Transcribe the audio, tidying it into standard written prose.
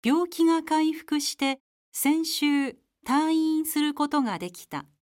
病気が回復して先週退院することができた。